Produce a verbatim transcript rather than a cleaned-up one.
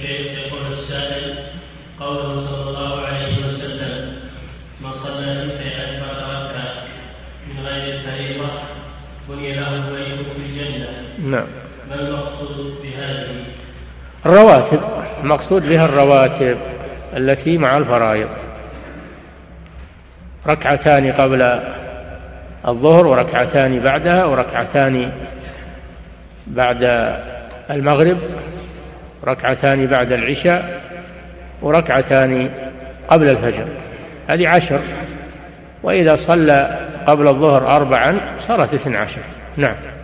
يقول السائل: قوله صلى الله عليه وسلم: من صلى اثنتي عشرة ركعة من غير الفريضة بني له بيت في الجنة. نعم. ما المقصود بهذه؟ الرواتب، المقصود بها الرواتب التي مع الفرائض، ركعتان قبل الظهر وركعتان بعدها وركعتان بعد المغرب، ركعتان بعد العشاء، وركعتان قبل الفجر، هذه عشر. وإذا صلى قبل الظهر أربعا صارت اثنى عشر. نعم.